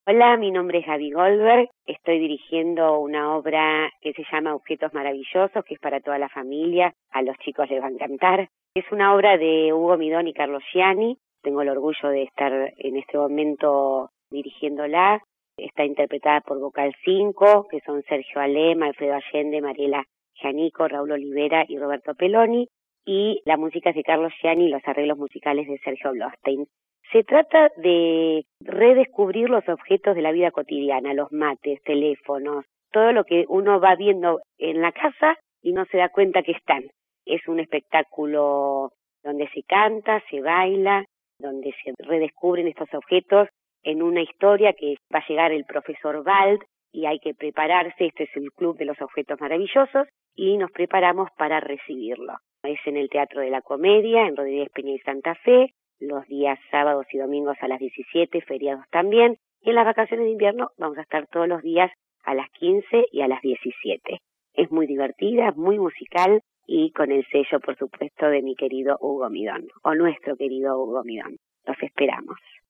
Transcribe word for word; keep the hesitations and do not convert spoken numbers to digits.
Hola, mi nombre es Gaby Goldberg, estoy dirigiendo una obra que se llama Objetos Maravillosos, que es para toda la familia, a los chicos les va a encantar. Es una obra de Hugo Midón y Carlos Gianni, tengo el orgullo de estar en este momento dirigiéndola. Está interpretada por Vocal cinco, que son Sergio Alem, Alfredo Allende, Mariela Gianico, Raúl Olivera y Roberto Peloni, y la música es de Carlos Gianni y los arreglos musicales de Sergio Blostein. Se trata de redescubrir los objetos de la vida cotidiana, los mates, teléfonos, todo lo que uno va viendo en la casa y no se da cuenta que están. Es un espectáculo donde se canta, se baila, donde se redescubren estos objetos en una historia que va a llegar el profesor Bald y hay que prepararse. Este es el Club de los Objetos Maravillosos y nos preparamos para recibirlo. Es en el Teatro de la Comedia, en Rodríguez Peña y Santa Fe, los días sábados y domingos a las diecisiete, feriados también, y en las vacaciones de invierno vamos a estar todos los días a las quince y a las diecisiete. Es muy divertida, muy musical y con el sello, por supuesto, de mi querido Hugo Midón, o nuestro querido Hugo Midón. Los esperamos.